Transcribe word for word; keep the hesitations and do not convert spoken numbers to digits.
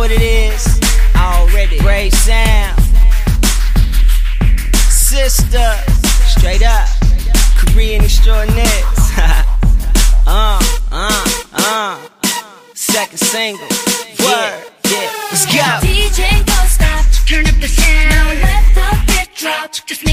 what it is already. Brave sound, sister, straight up, Korean extraordinaires. uh, uh, uh, second single, word, yeah, let's go. D J, don't stop, turn up the sound. Now let the beat drop. Just